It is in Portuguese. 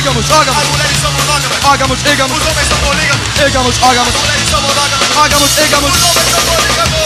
ígamos, órgamos, As mulheres são monógamas. órgamos, ígamos, Os homens são polígamos. ígamos, órgamos, As mulheres são monógamas. órgamos, ígamos. Os homens são polígamos.